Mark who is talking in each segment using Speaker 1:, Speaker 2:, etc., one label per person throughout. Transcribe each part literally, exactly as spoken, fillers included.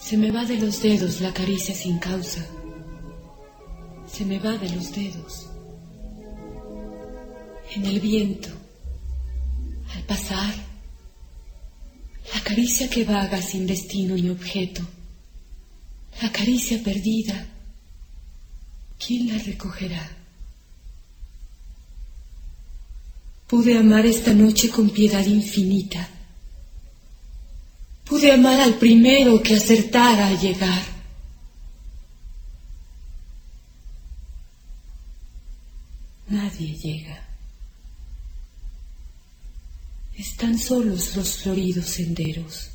Speaker 1: Se me va de los dedos la caricia sin causa. Se me va de los dedos. En el viento, al pasar, la caricia que vaga sin destino ni objeto, la caricia perdida, ¿quién la recogerá? Pude amar esta noche con piedad infinita. Pude amar al primero que acertara a llegar. Nadie llega. Están solos los floridos senderos.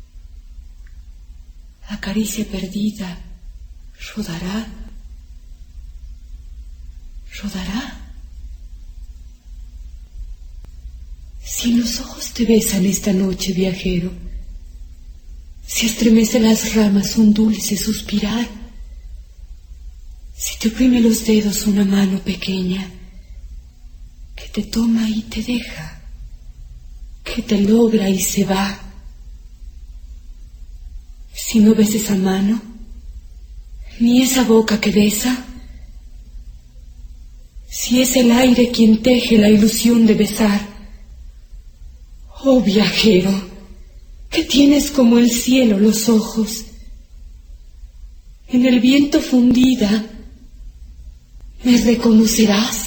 Speaker 1: La caricia perdida rodará, rodará. Si los ojos te besan esta noche, viajero, si estremece las ramas un dulce suspirar, si te oprime los dedos una mano pequeña que te toma y te deja, que te logra y se va, si no ves esa mano, ni esa boca que besa, si es el aire quien teje la ilusión de besar, oh viajero, que tienes como el cielo los ojos, en el viento fundida, ¿me reconocerás?